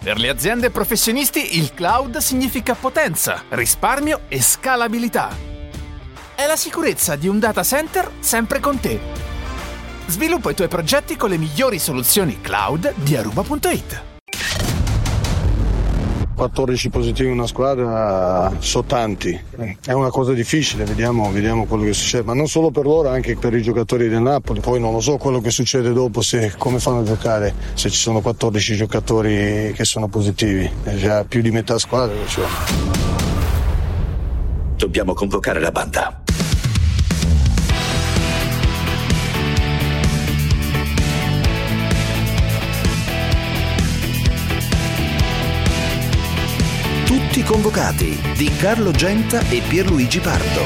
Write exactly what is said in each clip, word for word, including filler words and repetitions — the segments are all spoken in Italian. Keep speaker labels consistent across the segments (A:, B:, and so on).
A: Per le aziende e professionisti il cloud significa potenza, risparmio e scalabilità. È la sicurezza di un data center sempre con te. Sviluppa i tuoi progetti con le migliori soluzioni cloud di Aruba punto it.
B: quattordici positivi in una squadra sono tanti, è una cosa difficile, vediamo, vediamo quello che succede, ma non solo per loro, anche per i giocatori del Napoli. Poi non lo so quello che succede dopo, se come fanno a giocare, se ci sono quattordici giocatori che sono positivi, è già più di metà squadra. Cioè.
C: Dobbiamo convocare la banda.
D: Tutti convocati di Carlo Genta e Pierluigi Pardo.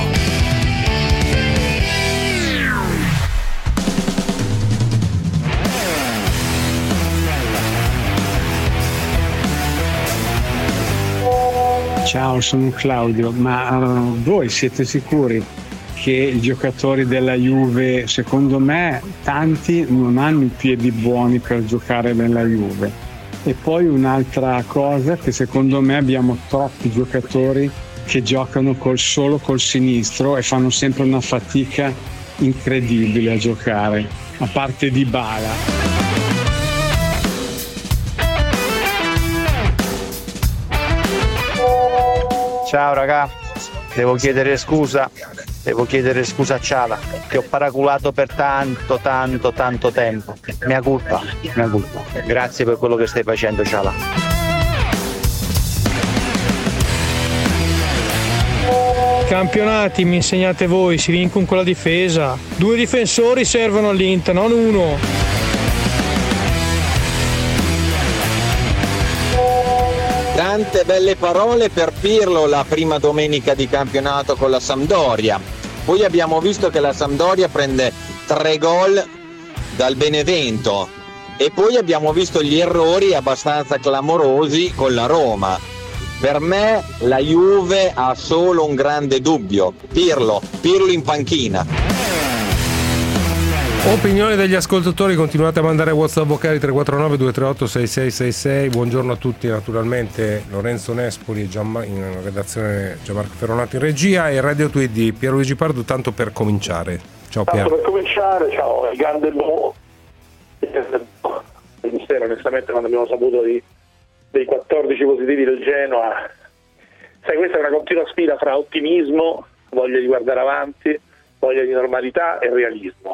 E: Ciao, sono Claudio, ma uh, voi siete sicuri che i giocatori della Juve, secondo me, tanti non hanno i piedi buoni per giocare nella Juve? E poi un'altra cosa, che secondo me abbiamo troppi giocatori che giocano col, solo col sinistro e fanno sempre una fatica incredibile a giocare, a parte Dybala.
F: Ciao ragazzi, devo chiedere scusa, devo chiedere scusa a Ciala, che ho paraculato per tanto, tanto, tanto tempo. Mia colpa, mia colpa. Grazie per quello che stai facendo, Ciala.
G: Campionati mi insegnate voi, si vincono con la difesa. Due difensori servono all'Inter, non uno.
H: Tante belle parole per Pirlo la prima domenica di campionato con la Sampdoria. Poi abbiamo visto che la Sampdoria prende tre gol dal Benevento e poi abbiamo visto gli errori abbastanza clamorosi con la Roma. Per me la Juve ha solo un grande dubbio: Pirlo, Pirlo in panchina.
I: Opinioni degli ascoltatori, continuate a mandare WhatsApp vocali tre quattro nove due tre otto sei sei sei sei. Buongiorno a tutti, naturalmente Lorenzo Nespoli e Gianma- in redazione Gianmarco Ferronato in regia e Radio Tweet di Pierluigi Pardo, tanto per cominciare. Ciao Pier.
J: Tanto per cominciare, ciao, il grande Bo. Ieri sera onestamente quando abbiamo saputo di, dei quattordici positivi del Genoa, sai, questa è una continua sfida fra ottimismo, voglia di guardare avanti, voglia di normalità e realismo.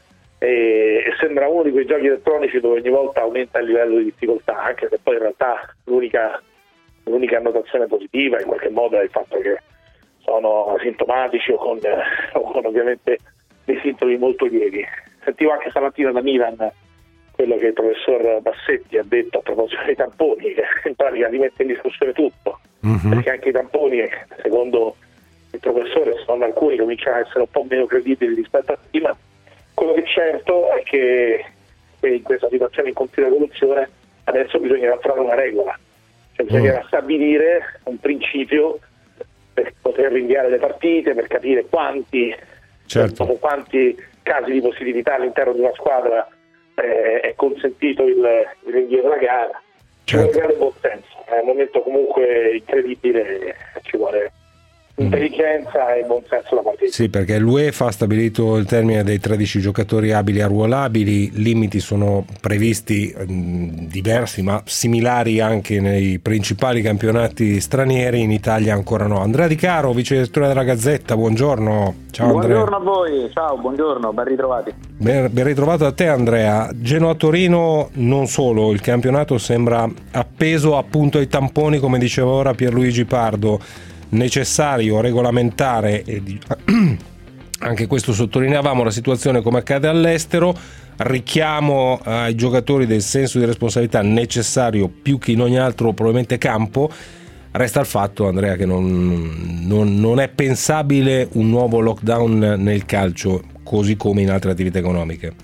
J: E sembra uno di quei giochi elettronici dove ogni volta aumenta il livello di difficoltà, anche se poi in realtà l'unica, l'unica annotazione positiva in qualche modo è il fatto che sono asintomatici o con, o con ovviamente dei sintomi molto lievi. Sentivo anche stamattina da Milan quello che il professor Bassetti ha detto a proposito dei tamponi, che in pratica rimette in discussione tutto, mm-hmm. perché anche i tamponi, secondo il professore, sono alcuni cominciano a essere un po' meno credibili rispetto a prima. Quello che è certo è che in questa situazione in continua evoluzione adesso bisognerà trovare una regola, cioè bisognerà mm. stabilire un principio per poter rinviare le partite, per capire quanti,
I: certo.
J: dopo quanti casi di positività all'interno di una squadra eh, è consentito il, il rinvio della gara. Ci vuole grande buon senso, è un momento comunque incredibile, ci vuole intelligenza e buon senso da partita.
I: Sì, perché l'UEFA ha stabilito il termine dei tredici giocatori abili e arruolabili, limiti sono previsti mh, diversi ma similari anche nei principali campionati stranieri, in Italia ancora no. Andrea Di Caro, vice direttore della Gazzetta, buongiorno. Ciao Andrea.
K: Buongiorno a voi, ciao, buongiorno, ben ritrovati.
I: Ben, ben ritrovato a te Andrea. Genoa-Torino, non solo, il campionato sembra appeso appunto ai tamponi, come diceva ora Pierluigi Pardo, necessario regolamentare, e di... anche questo sottolineavamo la situazione come accade all'estero, richiamo ai giocatori del senso di responsabilità necessario più che in ogni altro probabilmente campo. Resta il fatto, Andrea, che non, non, non è pensabile un nuovo lockdown nel calcio, così come in altre attività economiche.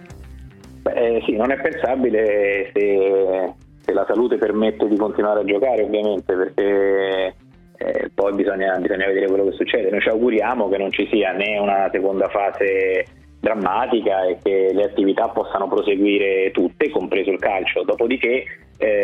K: Beh, sì, non è pensabile se, se la salute permette di continuare a giocare, ovviamente, perché Eh, poi bisogna, bisogna vedere quello che succede. Noi ci auguriamo che non ci sia né una seconda fase drammatica e che le attività possano proseguire tutte, compreso il calcio. Dopodiché eh,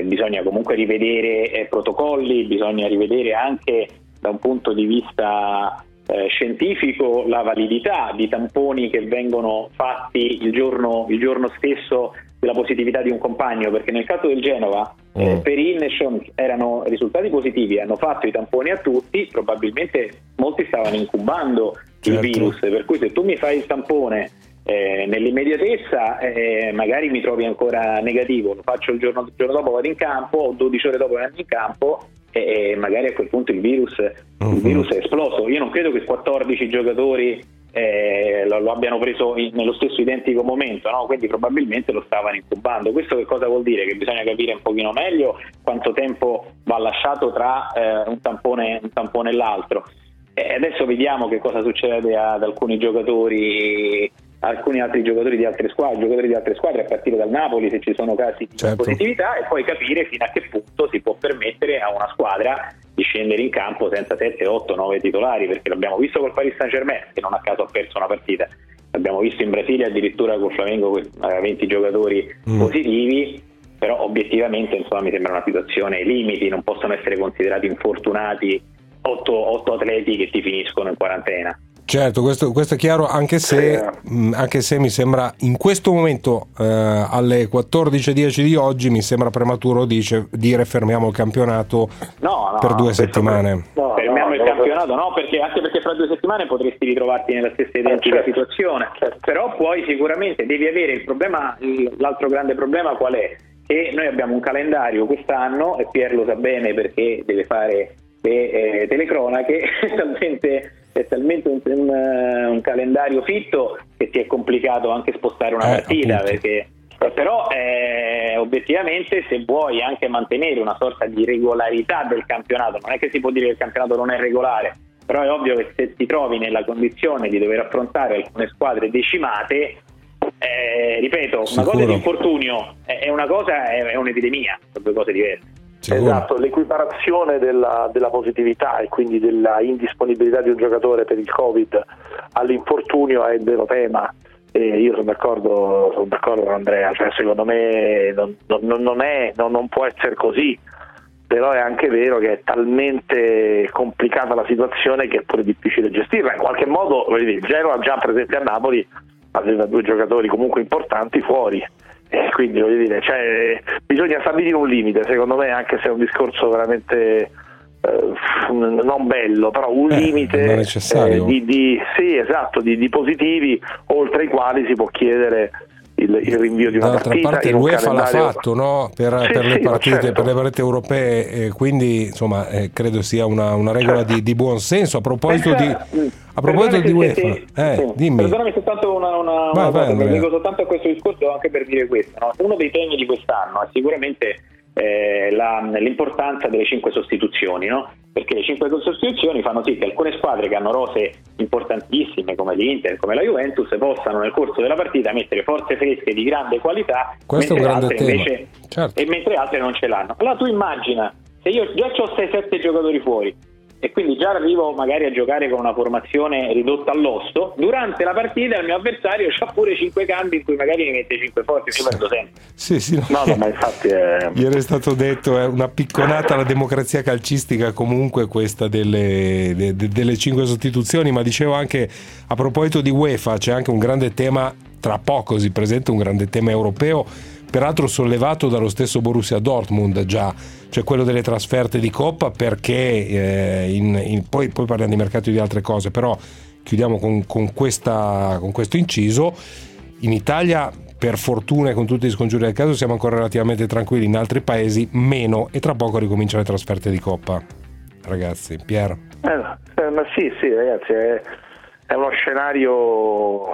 K: bisogna comunque rivedere eh, protocolli, bisogna rivedere anche da un punto di vista eh, scientifico la validità di tamponi che vengono fatti il giorno, il giorno stesso della positività di un compagno, perché nel caso del Genova mm. eh, per Inneshon erano risultati positivi, hanno fatto i tamponi a tutti, probabilmente molti stavano incubando certo. il virus, per cui se tu mi fai il tampone eh, nell'immediatezza eh, magari mi trovi ancora negativo, lo faccio il giorno, il giorno dopo vado in campo o dodici ore dopo vado in campo e, e magari a quel punto il virus, mm-hmm. il virus è esploso. Io non credo che quattordici giocatori Eh, lo, lo abbiano preso in, nello stesso identico momento, no? Quindi probabilmente lo stavano incubando. Questo che cosa vuol dire? Che bisogna capire un pochino meglio quanto tempo va lasciato tra eh, un tampone un tampone e l'altro. E adesso vediamo che cosa succede ad alcuni giocatori, alcuni altri giocatori di altre squadre, giocatori di altre squadre a partire dal Napoli, se ci sono casi di certo. positività, e poi capire fino a che punto si può permettere a una squadra di scendere in campo senza sette, otto, nove titolari, perché l'abbiamo visto col Paris Saint-Germain, che non a caso ha perso una partita, l'abbiamo visto in Brasile addirittura col Flamengo con venti giocatori mm. positivi, però obiettivamente insomma mi sembra una situazione ai limiti, non possono essere considerati infortunati otto atleti che ti finiscono in quarantena.
I: Certo, questo, questo è chiaro, anche se, mh, anche se mi sembra in questo momento eh, alle quattordici e dieci di oggi mi sembra prematuro dice, dire fermiamo il campionato
K: no, no,
I: per due settimane.
K: No, fermiamo no, il no, campionato, no, perché anche perché fra due settimane potresti ritrovarti nella stessa identica certo, situazione, certo. Però poi sicuramente devi avere il problema, l'altro grande problema qual è? Che noi abbiamo un calendario quest'anno, e Pier lo sa bene perché deve fare le eh, telecronache, talmente è talmente un, un, un calendario fitto che ti è complicato anche spostare una eh, partita appunto. Perché però eh, obiettivamente se vuoi anche mantenere una sorta di regolarità del campionato, non è che si può dire che il campionato non è regolare, però è ovvio che se ti trovi nella condizione di dover affrontare alcune squadre decimate, eh, ripeto, Sicuro. Una cosa è l'infortunio e una cosa è, è un'epidemia, sono due cose diverse.
J: Sicuro. Esatto, l'equiparazione della, della positività e quindi della indisponibilità di un giocatore per il Covid all'infortunio è il vero tema. E io sono d'accordo, sono d'accordo con Andrea, cioè secondo me non, non, non, è, non, non può essere così, però è anche vero che è talmente complicata la situazione che è pure difficile gestirla. In qualche modo il Genoa già presente a Napoli aveva due giocatori comunque importanti fuori. Eh, quindi voglio dire, cioè, bisogna stabilire un limite, secondo me, anche se è un discorso veramente eh, non bello, però un eh, limite eh, di, di, sì, esatto, di, di positivi oltre i quali si può chiedere il, il rinvio di una
I: D'altra
J: partita.
I: Parte l'UEFA l'ha fatto, no? per,
J: sì,
I: per
J: sì,
I: le partite,
J: certo.
I: per le partite europee, eh, quindi insomma eh, credo sia una, una regola certo. di, di buon senso. A proposito Pensa, di a proposito di UEFA,
K: sì,
I: eh,
K: sì.
I: dimmi.
K: Perdonami soltanto una, una,
I: vai,
K: una
I: vai,
K: cosa, dico soltanto a questo discorso anche per dire questo, no? Uno dei temi di quest'anno è sicuramente eh, la, l'importanza delle cinque sostituzioni, no? Perché le cinque sostituzioni fanno sì che alcune squadre che hanno rose importantissime come l'Inter, come la Juventus, possano nel corso della partita mettere forze fresche di grande qualità,
I: questo è un grande
K: altre
I: tema.
K: Invece, certo. E mentre altre non ce l'hanno. Allora tu immagina, se io già ho sei sette giocatori fuori e quindi già arrivo magari a giocare con una formazione ridotta all'osso, durante la partita il mio avversario ha pure cinque cambi in cui magari mi mette cinque forti, io perdo sempre.
I: Sì, sì, no.
J: no, no, ma infatti è...
I: Ieri è stato detto, è una picconata alla democrazia calcistica comunque questa delle, de, de, delle cinque sostituzioni, ma dicevo anche a proposito di UEFA c'è anche un grande tema, tra poco si presenta un grande tema europeo, peraltro sollevato dallo stesso Borussia Dortmund già, cioè quello delle trasferte di Coppa, perché eh, in, in, poi, poi parliamo di mercati e di altre cose, però chiudiamo con, con, questa, con questo inciso. In Italia per fortuna e con tutti gli scongiuri del caso siamo ancora relativamente tranquilli, in altri paesi meno, e tra poco ricominciano le trasferte di Coppa, ragazzi. Pier?
J: Eh, eh, ma sì sì ragazzi, è, è uno scenario.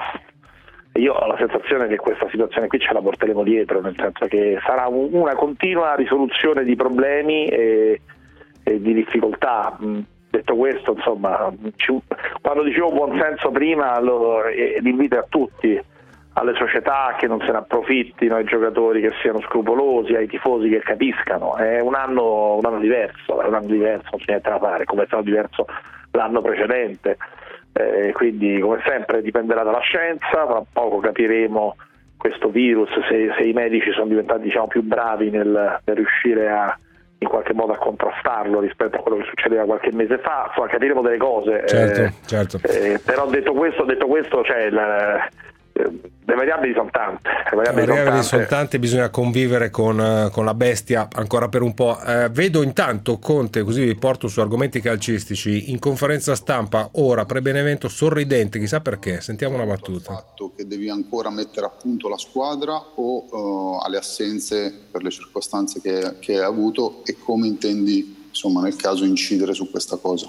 J: Io ho la sensazione che questa situazione qui ce la porteremo dietro, nel senso che sarà un, una continua risoluzione di problemi e, e di difficoltà. Detto questo, insomma, ci, quando dicevo buonsenso prima, lo, eh, l'invito a tutti, alle società che non se ne approfittino, ai giocatori che siano scrupolosi, ai tifosi che capiscano. È un anno, un anno diverso, è un anno diverso, non c'è niente da fare, come è stato diverso l'anno precedente. Eh, quindi come sempre dipenderà dalla scienza, tra poco capiremo questo virus, se, se i medici sono diventati diciamo più bravi nel, nel riuscire a in qualche modo a contrastarlo rispetto a quello che succedeva qualche mese fa, insomma capiremo delle cose.
I: Certo,
J: eh,
I: certo.
J: Eh, però detto questo, detto questo cioè la, le variabili sono tante, le variabili,
I: le variabili
J: sono
I: sono tante, bisogna convivere con, con la bestia ancora per un po'. Eh, vedo intanto Conte, così vi porto su argomenti calcistici, in conferenza stampa ora pre-Benevento sorridente, chissà perché, sentiamo una battuta.
L: Il fatto che devi ancora mettere a punto la squadra o uh, alle assenze per le circostanze che, che hai avuto, e come intendi insomma nel caso incidere su questa cosa?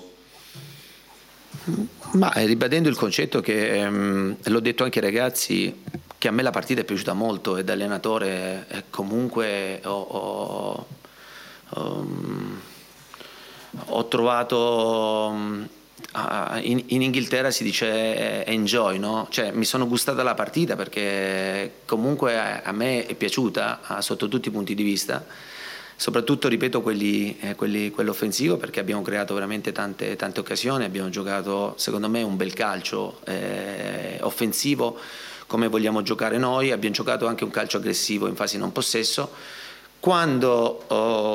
M: Ma ribadendo il concetto che ehm, l'ho detto anche ai ragazzi, che a me la partita è piaciuta molto e da allenatore eh, comunque ho, ho, um, ho trovato um, in, in Inghilterra si dice enjoy, no? Cioè mi sono gustata la partita perché comunque a, a me è piaciuta sotto tutti i punti di vista. Soprattutto, ripeto, quelli, eh, quelli, quello offensivo, perché abbiamo creato veramente tante, tante occasioni, abbiamo giocato secondo me un bel calcio eh, offensivo come vogliamo giocare noi, abbiamo giocato anche un calcio aggressivo in fase non possesso. Quando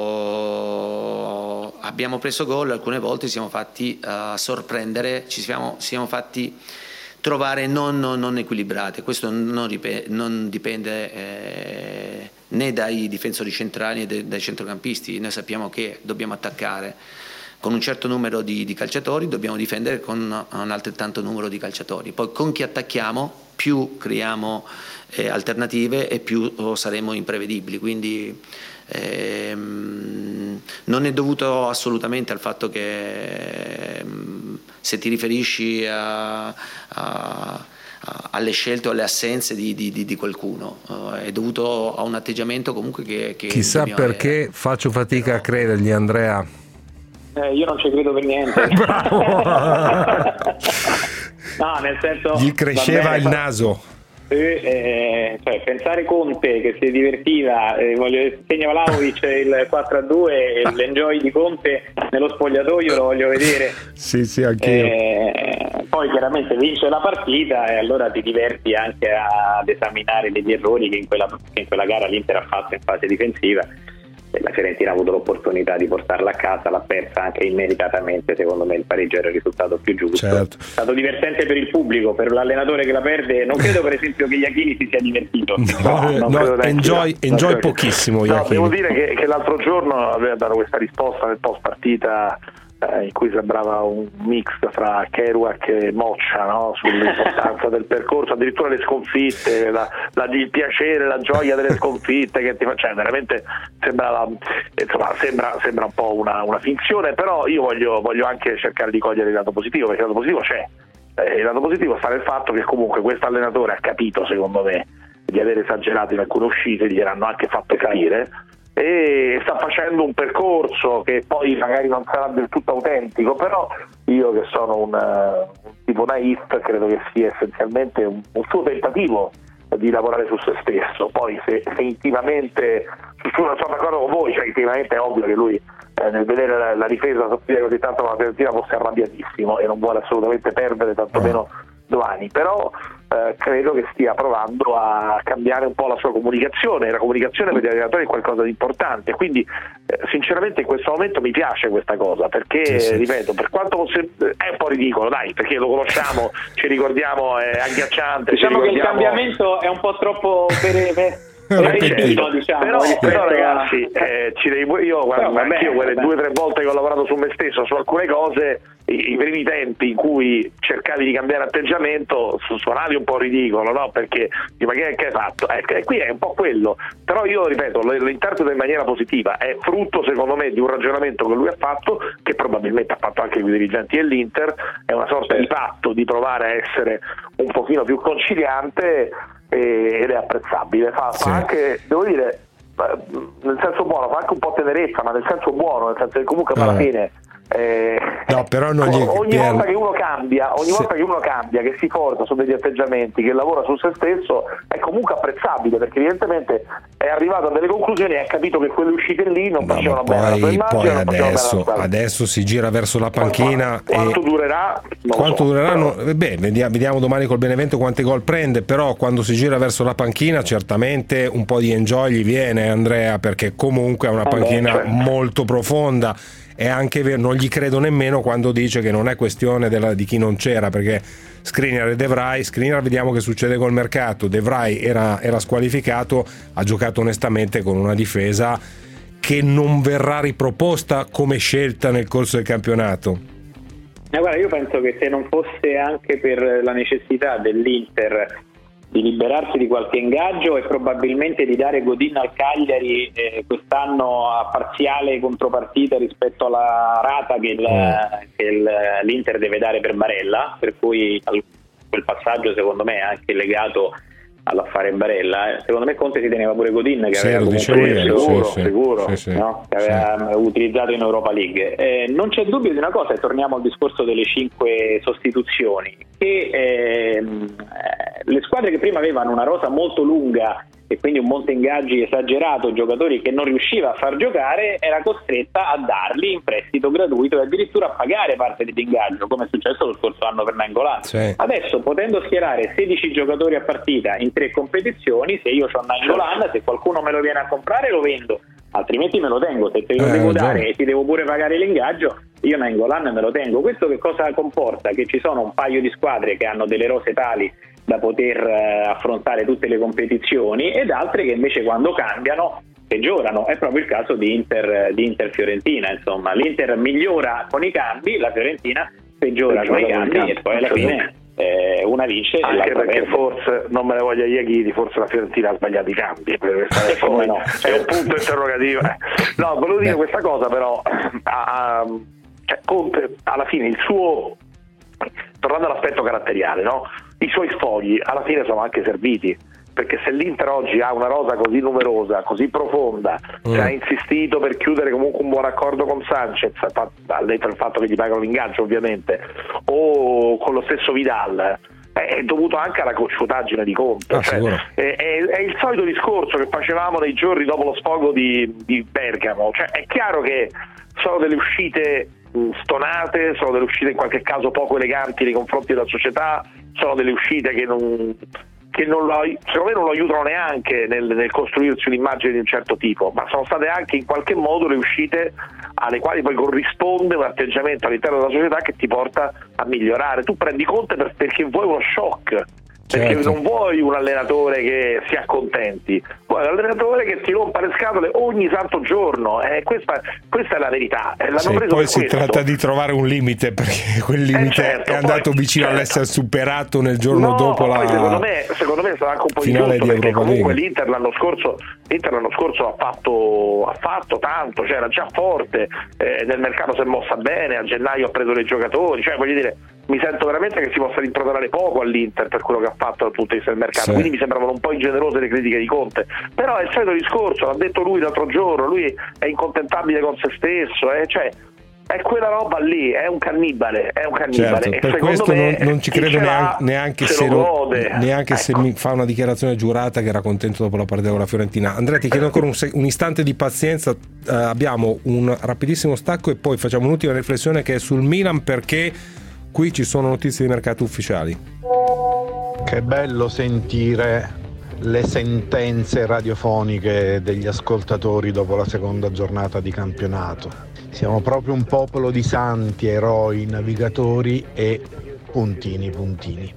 M: oh, abbiamo preso gol alcune volte siamo fatti uh, sorprendere, ci siamo, siamo fatti trovare non, non, non equilibrate. Questo non, ripete, non dipende eh, né dai difensori centrali né dai centrocampisti. Noi sappiamo che dobbiamo attaccare con un certo numero di, di calciatori, dobbiamo difendere con un altrettanto numero di calciatori. Poi con chi attacchiamo più creiamo eh, alternative e più oh, saremo imprevedibili. Quindi ehm, non è dovuto assolutamente al fatto che ehm, se ti riferisci a, a, a, alle scelte o alle assenze di, di, di qualcuno, uh, è dovuto a un atteggiamento comunque che, che
I: chissà perché avere. Faccio fatica a credergli, Andrea.
K: Eh, io non ci credo per niente.
I: Bravo.
K: No, nel senso,
I: gli cresceva
K: bene,
I: il naso.
K: Eh, cioè, pensare Conte che si divertiva, eh, voglio, segna Vlahovic il quattro a due e l'enjoy di Conte nello spogliatoio lo voglio vedere.
I: Sì, sì, anch'io.
K: Eh, poi chiaramente vince la partita e allora ti diverti anche ad esaminare degli errori che in quella, che in quella gara l'Inter ha fatto in fase difensiva. La Fiorentina ha avuto l'opportunità di portarla a casa, l'ha persa anche immeritatamente. Secondo me il pareggio era il risultato più giusto.
I: Certo.
K: È stato divertente per il pubblico, per l'allenatore che la perde. Non credo per esempio che Iachini si sia divertito.
I: No, no, no, enjoy, enjoy pochissimo.
J: No, devo dire che, che l'altro giorno aveva dato questa risposta nel post partita eh, in cui sembrava un mix fra Kerouac e Moccia, no? Sull'importanza del percorso, addirittura le sconfitte, la, la, il piacere, la gioia delle sconfitte che ti fa, cioè veramente sembrava, insomma, sembra, sembra un po' una, una finzione, però io voglio, voglio anche cercare di cogliere il lato positivo, perché il lato positivo c'è. Eh, il lato positivo sta nel fatto che comunque questo allenatore ha capito, secondo me, di aver esagerato in alcune uscite, gliel'hanno anche fatto capire, e sta facendo un percorso che poi magari non sarà del tutto autentico, però io che sono un, uh, un tipo naif credo che sia essenzialmente un, un suo tentativo di lavorare su se stesso. Poi se, se intimamente sono d'accordo con voi, cioè intimamente è ovvio che lui eh, nel vedere la, la difesa soffrire così tanto con la Fiorentina fosse arrabbiatissimo e non vuole assolutamente perdere, tantomeno domani, però eh, credo che stia provando a cambiare un po' la sua comunicazione. La comunicazione per gli allenatori è qualcosa di importante, quindi eh, sinceramente in questo momento mi piace questa cosa, perché sì, sì. ripeto, per quanto fosse, è un po' ridicolo, dai, perché lo conosciamo, ci ricordiamo, è agghiacciante.
K: Diciamo
J: che
K: il cambiamento è un po' troppo per, per... Repetito, diciamo,
J: però, però ragazzi eh, ci devi, io guarda, però, anch'io quelle vabbè. due o tre volte che ho lavorato su me stesso su alcune cose, i, i primi tempi in cui cercavi di cambiare atteggiamento suonavi un po' ridicolo, no? Perché ma che, che hai fatto? Eh, qui è un po' quello, però io ripeto, lo, lo interpreto in maniera positiva, è frutto secondo me di un ragionamento che lui ha fatto, che probabilmente ha fatto anche con i dirigenti dell'Inter, è una sorta sì. di patto di provare a essere un pochino più conciliante, ed è apprezzabile, fa, sì. fa anche, devo dire, nel senso buono, fa anche un po' tenerezza, ma nel senso buono, nel senso che comunque eh. alla fine eh,
I: No, però non gli...
J: ogni volta che uno cambia, ogni volta che uno cambia, che si forza su degli atteggiamenti, che lavora su se stesso, è comunque apprezzabile, perché evidentemente è arrivato a delle conclusioni e ha capito che quelle uscite lì non
I: no,
J: facevano
I: poi,
J: bene alla sua immagine,
I: poi
J: non facevano
I: adesso,
J: bene alla
I: adesso si gira verso la panchina.
J: Quanto
I: e...
J: durerà? Non
I: Quanto
J: so,
I: dureranno?
J: però...
I: Beh, vediamo, vediamo domani col Benevento quanti gol prende, però quando si gira verso la panchina certamente un po' di enjoy gli viene, Andrea, perché comunque è una panchina
J: eh beh, certo.
I: molto profonda. E anche vero, non gli credo nemmeno quando dice che non è questione della, di chi non c'era, perché Skriniar e De Vrij, Skriniar vediamo che succede col mercato, De Vrij era, era squalificato, ha giocato onestamente con una difesa che non verrà riproposta come scelta nel corso del campionato.
K: Eh, guarda, io penso che se non fosse anche per la necessità dell'Inter di liberarsi di qualche ingaggio e probabilmente di dare Godin al Cagliari eh, quest'anno a parziale contropartita rispetto alla rata che, il, mm. che il, l'Inter deve dare per Barella, per cui quel passaggio secondo me è anche legato all'affare Barella. secondo me Conte si teneva pure Godin, che
I: sì,
K: aveva
I: lo
K: comunque
I: io,
K: sicuro,
I: sì,
K: sicuro
I: sì, sì,
K: no? che aveva sì. utilizzato in Europa League. Eh, non c'è dubbio di una cosa, e torniamo al discorso delle cinque sostituzioni, che ehm, le squadre che prima avevano una rosa molto lunga e quindi un monte ingaggi esagerato, giocatori che non riusciva a far giocare, era costretta a darli in prestito gratuito e addirittura a pagare parte dell'ingaggio, come è successo lo scorso anno per Nainggolan. Sì. Adesso, potendo schierare sedici giocatori a partita in tre competizioni, se io ho Nainggolan, se qualcuno me lo viene a comprare lo vendo, altrimenti me lo tengo. Se te lo eh, devo dare già. E ti devo pure pagare l'ingaggio, io Nainggolan me lo tengo. Questo che cosa comporta? Che ci sono un paio di squadre che hanno delle rose tali da poter eh, affrontare tutte le competizioni, ed altre che invece quando cambiano peggiorano. È proprio il caso di Inter, di Inter Fiorentina, insomma l'Inter migliora con i cambi, la Fiorentina peggiora con i cambi e poi alla fine eh, una vince
J: anche
K: e
J: perché
K: perde.
J: Forse, non me ne voglia Iachini, forse la Fiorentina ha sbagliato i cambi, per è, come no, è un punto interrogativo. No, volevo dire questa cosa però, a, a, cioè, Conte alla fine il suo, tornando all'aspetto caratteriale, no? I suoi sfoghi alla fine sono anche serviti, perché se l'Inter oggi ha una rosa così numerosa, così profonda, mm. che ha insistito per chiudere comunque un buon accordo con Sanchez, al netto del fatto che gli pagano l'ingaggio ovviamente, o con lo stesso Vidal, è dovuto anche alla cocciutaggine di Conte. Ah, cioè, è, è, è il solito discorso che facevamo nei giorni dopo lo sfogo di, di Bergamo, cioè è chiaro che sono delle uscite stonate, sono delle uscite in qualche caso poco eleganti nei confronti della società, sono delle uscite che non, che non lo, secondo me non lo aiutano neanche nel, nel costruirsi un'immagine di un certo tipo, ma sono state anche in qualche modo le uscite alle quali poi corrisponde un atteggiamento all'interno della società che ti porta a migliorare. Tu prendi Conte per, perché vuoi uno shock, perché certo. non vuoi un allenatore che si accontenti, vuoi un allenatore che ti rompa le scatole ogni santo giorno, eh, questa, questa è la verità. Eh, l'hanno
I: sì,
J: preso
I: poi
J: per
I: si
J: questo.
I: tratta di trovare un limite, perché quel limite
J: eh certo,
I: è andato
J: poi,
I: vicino
J: certo.
I: all'essere superato nel giorno
J: no,
I: dopo la
J: poi secondo me, secondo me sarà anche un po' di
I: finale
J: tutto,
I: di
J: perché
I: Europa
J: comunque
I: League.
J: l'Inter l'anno scorso l'Inter l'anno scorso ha fatto, ha fatto tanto, cioè era già forte, eh, nel mercato si è mossa bene, a gennaio ha preso dei giocatori, cioè voglio dire, mi sento veramente che si possa rimproverare poco all'Inter per quello che ha fatto dal punto di vista del mercato, sì. Quindi mi sembravano un po' ingenerose le critiche di Conte, però è il solito discorso, l'ha detto lui l'altro giorno, lui è incontentabile con se stesso, eh, cioè è quella roba lì, è un cannibale, è un cannibale.
I: Certo,
J: e
I: per questo non, non ci credo neanche, neanche, se, se, lo, neanche ecco. se mi fa una dichiarazione giurata che era contento dopo la partita con la Fiorentina. Andrea, ti chiedo ancora un, un istante di pazienza, uh, abbiamo un rapidissimo stacco e poi facciamo un'ultima riflessione che è sul Milan, perché qui ci sono notizie di mercato ufficiali.
N: Che bello sentire le sentenze radiofoniche degli ascoltatori dopo la seconda giornata di campionato. Siamo proprio un popolo di santi, eroi, navigatori e puntini puntini.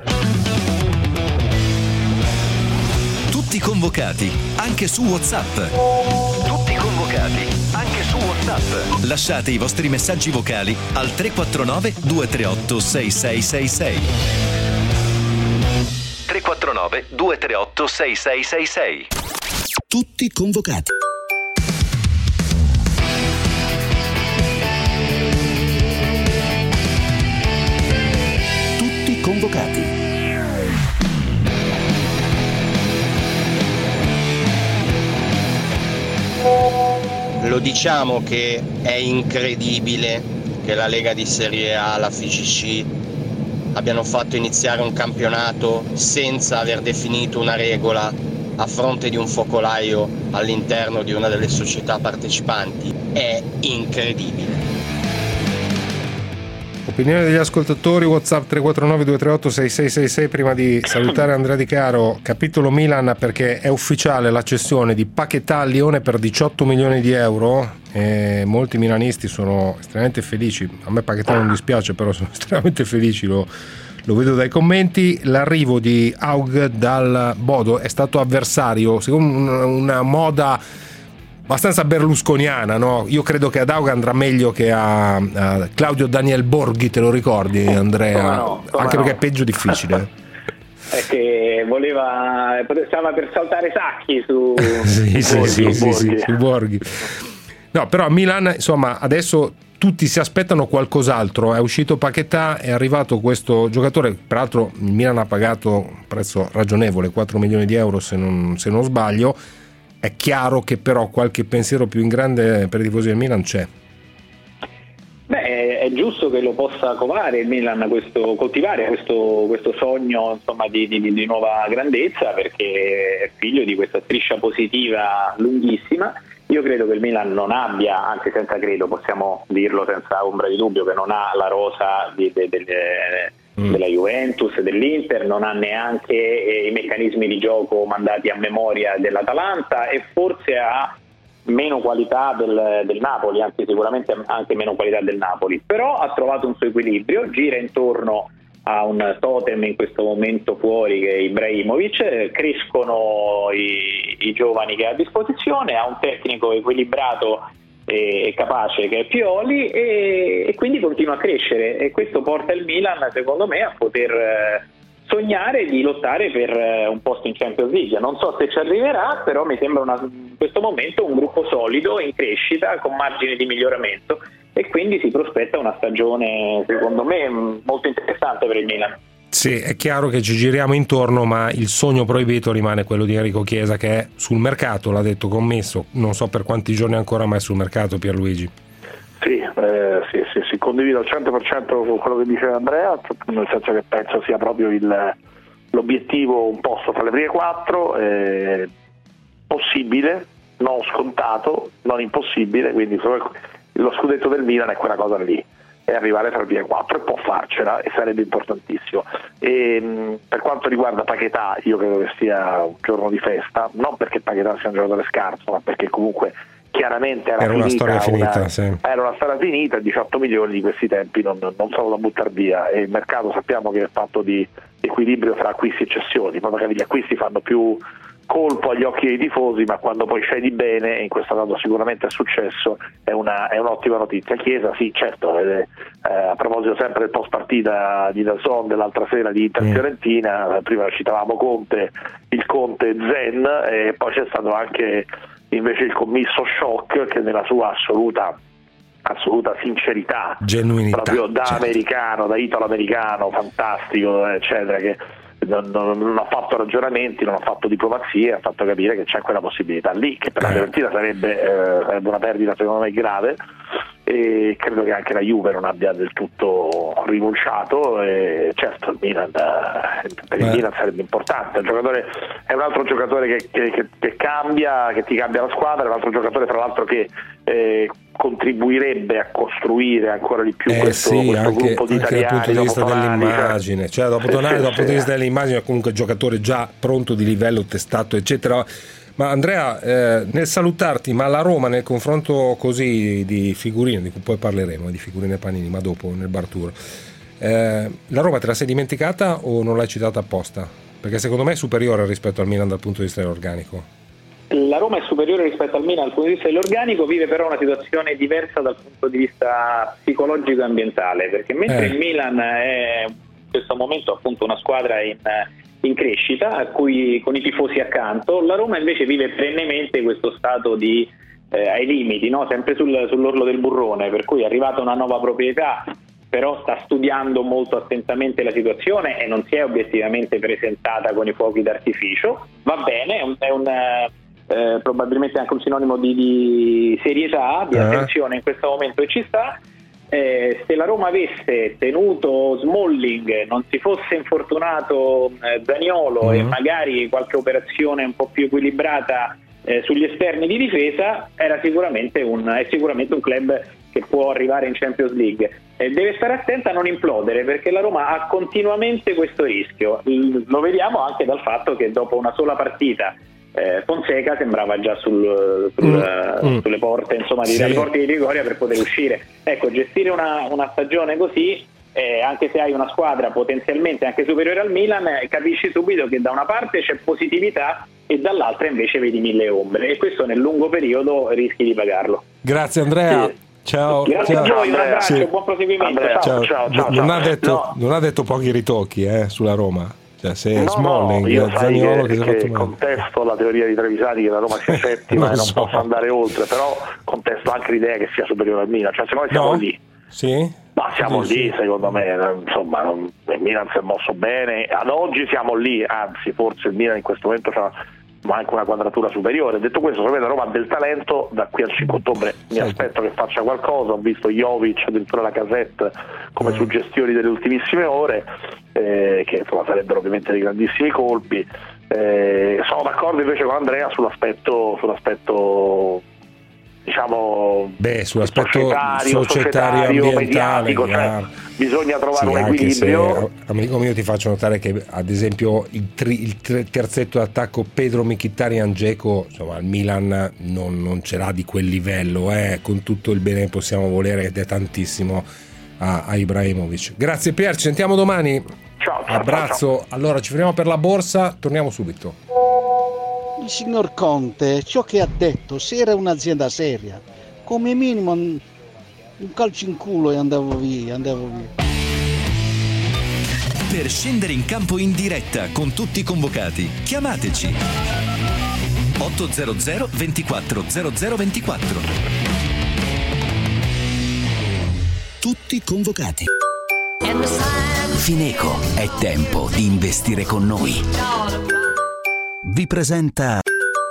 D: Tutti convocati, anche su WhatsApp. Tutti convocati, anche su WhatsApp. Lasciate i vostri messaggi vocali al tre quattro nove due tre otto sei sei sei sei. tre quattro nove due tre otto sei sei sei sei. Tutti convocati. Tutti convocati.
O: Lo diciamo che è incredibile che che la Lega di Serie A, la F I G C abbiano fatto iniziare un campionato senza aver definito una regola a fronte di un focolaio all'interno di una delle società partecipanti. È incredibile.
I: Opinione degli ascoltatori, WhatsApp tre quattro nove due tre otto sei sei sei sei. Prima di salutare Andrea Di Caro, capitolo Milan, perché è ufficiale la cessione di Paquetá al Lione per diciotto milioni di euro e molti milanisti sono estremamente felici. A me Paquetá non dispiace, però sono estremamente felici, lo, lo vedo dai commenti. L'arrivo di Haug dal Bodo è stato avversario, secondo una, una moda abbastanza berlusconiana, no? Io credo che ad Haug andrà meglio che a, a Claudio Daniel Borghi, te lo ricordi, Andrea?
K: Come no, come
I: Anche
K: no.
I: perché è peggio difficile.
K: È che voleva, stava per saltare Sacchi su
I: sì,
K: su
I: sì,
K: Borghi,
I: sì,
K: Borghi.
I: sì, sì, su Borghi. No, però a Milan, insomma, adesso tutti si aspettano qualcos'altro. È uscito Paquetá, è arrivato questo giocatore, peraltro il Milan ha pagato un prezzo ragionevole, quattro milioni di euro se non, se non sbaglio. È chiaro che però qualche pensiero più in grande per i tifosi del Milan c'è.
K: Beh, è giusto che lo possa covare il Milan, questo, coltivare questo, questo sogno, insomma, di, di, di nuova grandezza, perché è figlio di questa striscia positiva lunghissima. Io credo che il Milan non abbia, anzi senza credo, possiamo dirlo senza ombra di dubbio, che non ha la rosa di, de, de, de, mm. della Juventus, dell'Inter, non ha neanche eh, i meccanismi di gioco mandati a memoria dell'Atalanta e forse ha meno qualità del, del Napoli, anzi sicuramente anche meno qualità del Napoli, però ha trovato un suo equilibrio, gira intorno a un totem in questo momento fuori che è Ibrahimovic, crescono i, i giovani che ha a disposizione, ha un tecnico equilibrato e capace che è Pioli e, e quindi continua a crescere e questo porta il Milan secondo me a poter sognare di lottare per un posto in Champions League. Non so se ci arriverà, però mi sembra una, in questo momento un gruppo solido, in crescita, con margini di miglioramento e quindi si prospetta una stagione secondo me molto interessante per il Milan.
I: Sì, è chiaro che ci giriamo intorno, ma il sogno proibito rimane quello di Enrico Chiesa, che è sul mercato, l'ha detto commesso, non so per quanti giorni ancora, ma è sul mercato. Pierluigi.
J: Sì, eh, sì, sì, sì, condivido al cento per cento con quello che dice Andrea, nel senso che penso sia proprio il, l'obiettivo un posto tra le prime quattro, eh, possibile, non scontato, non impossibile, quindi lo scudetto del Milan è quella cosa lì, è arrivare tra le prime quattro e può farcela e sarebbe importantissimo. E, mh, per quanto riguarda Paquetá, io credo che sia un giorno di festa, non perché Paquetá sia un giocatore scarso, ma perché comunque chiaramente era,
I: era una
J: finita,
I: storia finita,
J: una,
I: sì.
J: era una storia finita, diciotto milioni di questi tempi non, non sono da buttare via e il mercato sappiamo che è fatto di equilibrio tra acquisti e cessioni, ma magari gli acquisti fanno più colpo agli occhi dei tifosi, ma quando poi scedi bene, e in questo caso sicuramente è successo, è, una, è un'ottima notizia. Chiesa sì, certo, eh, a proposito sempre del post partita di Dazon dell'altra sera di Inter Fiorentina, mm. prima citavamo Conte, il Conte Zen, e poi c'è stato anche invece il commisso Shock che nella sua assoluta assoluta sincerità,
I: genuinità,
J: proprio da
I: certo.
J: americano, da italo-americano, fantastico, eccetera, che non, non, non ha fatto ragionamenti, non ha fatto diplomazie, ha fatto capire che c'è quella possibilità lì, che per la Fiorentina sarebbe, eh, sarebbe una perdita secondo me grave, e credo che anche la Juve non abbia del tutto rinunciato, e certo il Milan, per il Beh. Milan sarebbe importante, il giocatore è un altro giocatore che, che, che, che cambia, che ti cambia la squadra, è un altro giocatore tra l'altro che eh, contribuirebbe a costruire ancora di più
I: eh
J: questo,
I: sì,
J: questo
I: anche,
J: gruppo di
I: anche
J: italiani
I: dal punto di vista
J: Tonali,
I: dell'immagine, cioè dopo
J: sì,
I: Tonali,
J: sì,
I: dal
J: sì,
I: punto di vista
J: sì.
I: dell'immagine è comunque un giocatore già pronto, di livello, testato eccetera. Ma Andrea, eh, nel salutarti, ma la Roma nel confronto così di figurine, di cui poi parleremo, di figurine Panini, ma dopo nel bar tour, eh, la Roma te la sei dimenticata o non l'hai citata apposta? Perché secondo me è superiore rispetto al Milan dal punto di vista dell'organico.
K: La Roma è superiore rispetto al Milan dal punto di vista dell'organico, vive però una situazione diversa dal punto di vista psicologico e ambientale, perché mentre eh. il Milan è in questo momento appunto una squadra in, in crescita, a cui, con i tifosi accanto, la Roma invece vive perennemente questo stato di eh, ai limiti, no? Sempre sul, sull'orlo del burrone, per cui è arrivata una nuova proprietà, però sta studiando molto attentamente la situazione e non si è obiettivamente presentata con i fuochi d'artificio. Va bene, è un, è un Eh, probabilmente anche un sinonimo di, di serietà, di attenzione in questo momento, e ci sta, eh, se la Roma avesse tenuto Smalling, non si fosse infortunato eh, Zaniolo mm-hmm. e magari qualche operazione un po' più equilibrata eh, sugli esterni di difesa, era sicuramente un, è sicuramente un club che può arrivare in Champions League. Eh, deve stare attenta a non implodere, perché la Roma ha continuamente questo rischio. Il, lo vediamo anche dal fatto che dopo una sola partita eh, Fonseca sembrava già sul, sul, mm. sulle porte, insomma, di, sì. dalle porte di Trigoria per poter uscire. Ecco, gestire una, una stagione così, eh, anche se hai una squadra potenzialmente anche superiore al Milan, eh, capisci subito che da una parte c'è positività e dall'altra invece vedi mille ombre, e questo nel lungo periodo rischi di pagarlo.
I: Grazie Andrea.
K: Sì.
I: Ciao.
K: Grazie
I: ciao.
K: a voi, un abbraccio,
I: sì.
K: buon proseguimento.
I: Ciao.
K: Ciao.
I: Ciao.
K: Ciao,
I: non,
K: ciao.
I: ha detto,
K: No.
I: non ha detto pochi ritocchi eh, sulla Roma. Cioè, se
P: no,
I: Smalling,
P: no, io
I: Zaniolo
P: che,
I: che,
P: che,
I: che
P: che contesto la teoria di Trevisani che la Roma sia settima
I: non
P: e non
I: so.
P: possa andare oltre, però contesto anche l'idea che sia superiore al Milan, cioè secondo me siamo
I: no?
P: lì.
I: Sì?
P: Ma siamo
I: sì,
P: lì,
I: sì.
P: secondo me, insomma, non, il Milan si è mosso bene, ad oggi siamo lì, anzi forse il Milan in questo momento c'ha anche una quadratura superiore. Detto questo, secondo me la Roma ha del talento, da qui al cinque ottobre mi sì. aspetto che faccia qualcosa. Ho visto Jovic, addirittura la Casette come mm. suggestioni delle ultimissime ore, eh, che insomma sarebbero ovviamente dei grandissimi colpi. Eh, sono d'accordo invece con Andrea sull'aspetto sull'aspetto diciamo
I: Beh, sull'aspetto
P: societario,
I: societario,
P: societario
I: ambientale,
P: mediatico, cioè, bisogna trovare
I: sì,
P: un
I: anche
P: equilibrio.
I: se, amico mio, ti faccio notare che ad esempio il, tri, il terzetto d'attacco Pedro Mkhitaryan Dzeko, insomma il Milan non, non ce l'ha di quel livello, eh, con tutto il bene che possiamo volere, ed è tantissimo a, a Ibrahimovic. Grazie Pier, ci sentiamo domani.
P: Ciao, ciao,
I: abbraccio.
P: Ciao.
I: Allora ci fermiamo per la borsa, torniamo subito.
Q: Il signor Conte, ciò che ha detto, se era un'azienda seria, come minimo un calcio in culo e andavo via, andavo via.
D: Per scendere in campo in diretta con tutti i convocati, chiamateci ottocento ventiquattro zero zero ventiquattro. Tutti convocati. Fineco, è tempo di investire con noi. Vi presenta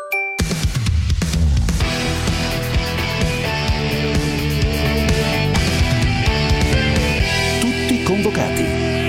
D: Tutti convocati.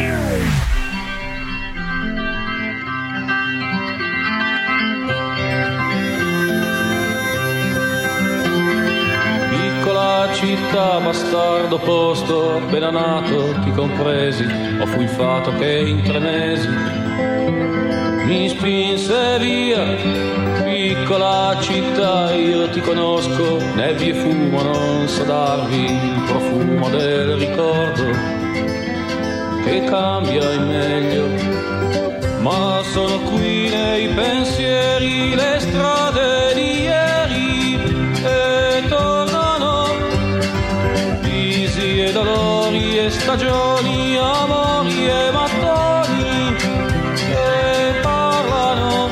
R: Piccola città, bastardo posto, appena nato ti compresi, ho fu il fato che in tre mesi mi spinse via. Piccola città, io ti conosco, nebbie e fumo, non so darvi il profumo del ricordo che cambia in meglio, ma sono qui nei pensieri le strade di ieri e tornano visi e dolori e stagioni, amori e mattoni che parlano.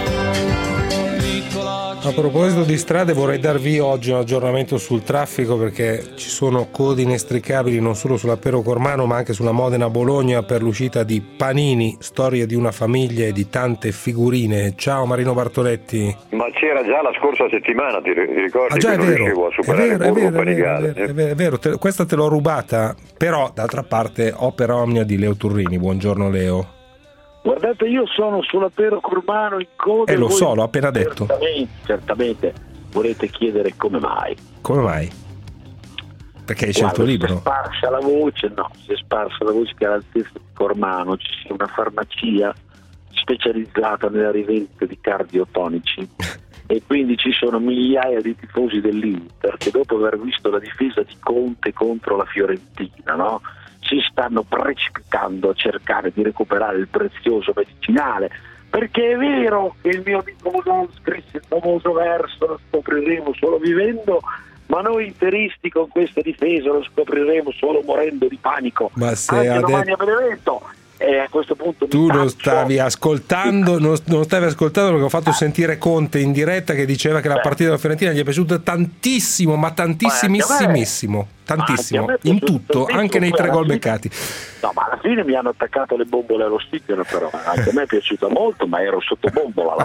I: A proposito di strade, vorrei darvi oggi un aggiornamento sul traffico, perché ci sono code inestricabili non solo sulla Pero Cormano ma anche sulla Modena-Bologna per l'uscita di Panini, storia di una famiglia e di tante figurine. Ciao Marino Bartoletti.
S: Ma c'era già la scorsa settimana, ti ricordi?
I: Ah, già,
S: che
I: è
S: non
I: vero,
S: riuscivo a superare
I: è vero, è
S: Borgo
I: vero, è
S: Panigale.
I: vero, è vero, è vero, te, questa te l'ho rubata, però d'altra parte opera omnia di Leo Turrini. Buongiorno Leo.
T: Guardate, io sono sulla Pero Cormano in coda.
I: Eh, lo so, l'ho appena detto.
T: Certamente, certamente volete chiedere come mai.
I: Come mai? Perché hai scelto il libro?
T: Si è sparsa la voce, no, si è sparsa la voce che all'altezza di Cormano ci sia una farmacia specializzata nella rivendita di cardiotonici e quindi ci sono migliaia di tifosi dell'Inter che dopo aver visto la difesa di Conte contro la Fiorentina, no? Si stanno precipitando a cercare di recuperare il prezioso medicinale, perché è vero che il mio amico Modon scrisse il famoso verso lo scopriremo solo vivendo, ma noi interisti con questa difesa lo scopriremo solo morendo di panico.
I: Ma se
T: anche
I: ha
T: domani
I: detto...
T: a Benevento. E a questo punto
I: tu
T: non
I: lo stavi ascoltando, non, non stavi ascoltando perché ho fatto sentire Conte in diretta che diceva che la partita della Fiorentina gli è piaciuta tantissimo, ma tantissimissimissimo, tantissimo, in tutto, anche nei tre gol beccati.
T: No, ma alla fine mi hanno attaccato le bombole all'ossigeno, però anche a me è piaciuta molto, ma ero sotto bombola.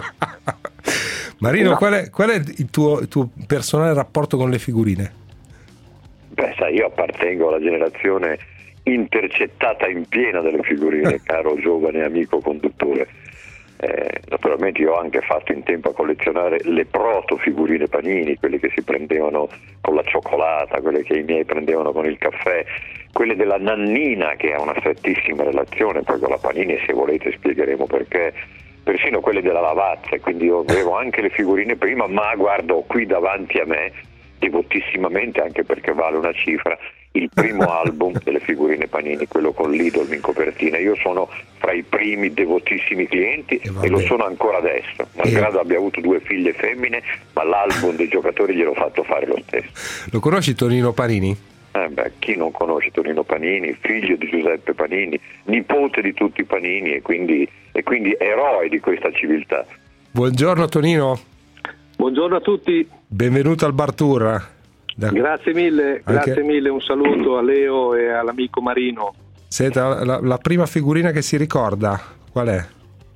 I: Marino, qual è, qual è il tuo, il tuo personale rapporto con le figurine?
S: Beh, sai, io appartengo alla generazione intercettata in piena delle figurine, caro giovane amico conduttore. Eh, naturalmente io ho anche fatto in tempo a collezionare le proto figurine Panini, quelle che si prendevano con la cioccolata, quelle che i miei prendevano con il caffè, quelle della nannina che ha una strettissima relazione poi con la Panini, e se volete spiegheremo perché, persino quelle della lavazza, quindi io avevo anche le figurine prima, ma guardo qui davanti a me devotissimamente, anche perché vale una cifra, il primo album delle figurine Panini, quello con l'Idol in copertina. Io sono fra i primi devotissimi clienti e, e lo sono ancora adesso, malgrado abbia avuto due figlie femmine, ma l'album dei giocatori gliel'ho fatto fare lo stesso.
I: Lo conosci Tonino Panini?
S: Eh beh, chi non conosce Tonino Panini, figlio di Giuseppe Panini, nipote di tutti i Panini e quindi, e quindi eroe di questa civiltà.
I: Buongiorno Tonino.
U: Buongiorno a tutti.
I: Benvenuto al Bar Tour. Da...
U: Grazie mille,
I: Anche...
U: grazie mille, un saluto a Leo e all'amico Marino.
I: Senta, la, la prima figurina che si ricorda, qual è?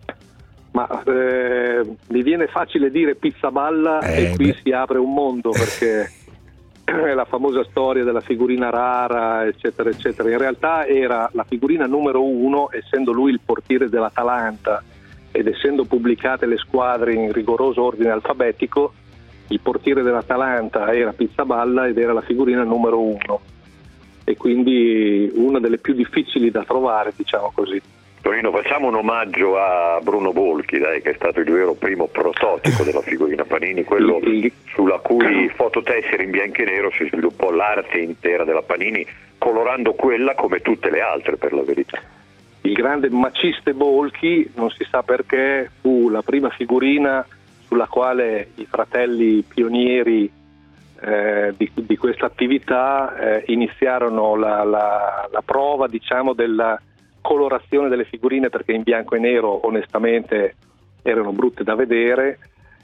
U: Ma eh, mi viene facile dire Pizzaballa eh, e qui beh. si apre un mondo, perché è la famosa storia della figurina rara, eccetera, eccetera. In realtà era la figurina numero uno, essendo lui il portiere dell'Atalanta ed essendo pubblicate le squadre in rigoroso ordine alfabetico, il portiere dell'Atalanta era Pizzaballa ed era la figurina numero uno, e quindi una delle più difficili da trovare, diciamo così.
S: Torino, facciamo un omaggio a Bruno Bolchi, dai, che è stato il vero primo prototipo della figurina Panini, quello sulla cui fototessera in bianco e nero si sviluppò l'arte intera della Panini, colorando quella come tutte le altre, per la verità.
U: Il grande Maciste Bolchi, non si sa perché, fu la prima figurina sulla quale i fratelli pionieri eh, di, di questa attività eh, iniziarono la, la, la prova, diciamo, della colorazione delle figurine, perché in bianco e nero onestamente erano brutte da vedere,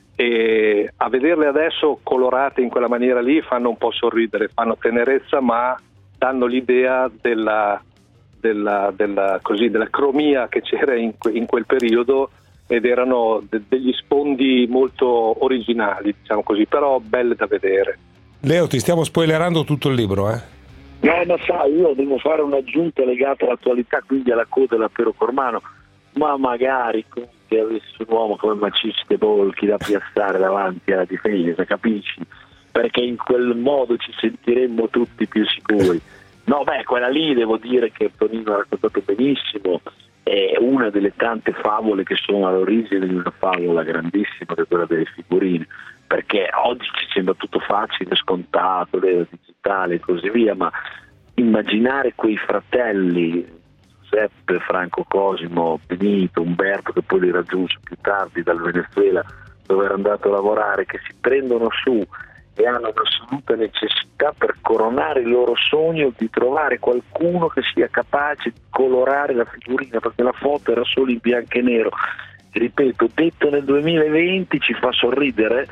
U: e a vederle adesso colorate in quella maniera lì fanno un po' sorridere, fanno tenerezza, ma danno l'idea della, della, della, così, della cromia che c'era in, in quel periodo, ed erano de- degli sfondi molto originali, diciamo così, però belle da vedere.
I: Leo, ti stiamo spoilerando tutto il libro, eh?
T: No, ma sai, io devo fare un'aggiunta legata all'attualità, quindi alla coda dell'Apero Cormano, ma magari che avessi un uomo come Maciste Bolchi da piazzare davanti alla difesa, capisci? Perché in quel modo ci sentiremmo tutti più sicuri. No, beh, quella lì devo dire che Tonino ha raccontato benissimo, è una delle tante favole che sono all'origine di una favola grandissima, che è quella delle figurine, perché oggi ci sembra tutto facile, scontato, digitale e così via, ma immaginare quei fratelli Giuseppe, Franco Cosimo, Benito, Umberto, che poi li raggiunse più tardi dal Venezuela dove era andato a lavorare, che si prendono su e hanno un'assoluta necessità per coronare il loro sogno di trovare qualcuno che sia capace di colorare la figurina, perché la foto era solo in bianco e nero. Ripeto, detto nel duemilaventi ci fa sorridere,